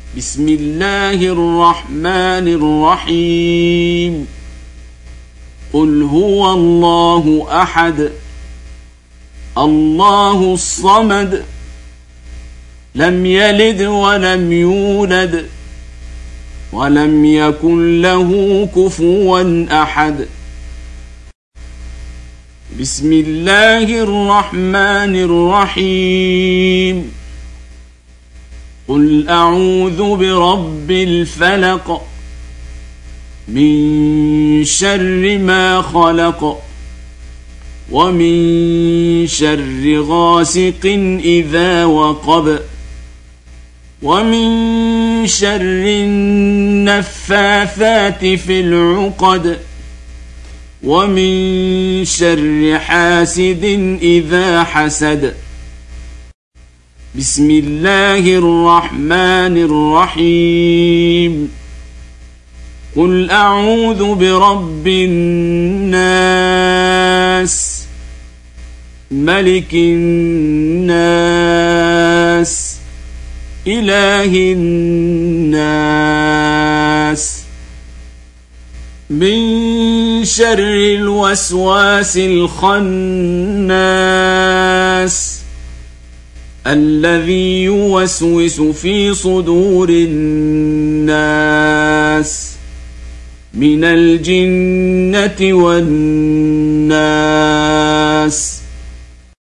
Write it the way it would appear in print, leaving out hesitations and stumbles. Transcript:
بسم الله الرحمن الرحيم قل هو الله أحد الله الصمد لم يلد ولم يولد ولم يكن له كفوا أحد بسم الله الرحمن الرحيم قل أعوذ برب الفلق من شر ما خلق ومن شر غاسق إذا وقب ومن شر النفاثات في العقد ومن شر حاسد إذا حسد بسم الله الرحمن الرحيم قل أعوذ برب الناس ملك الناس إله الناس من شر الوسواس الخناس الذي يوسوس في صدور الناس من الجنة والناس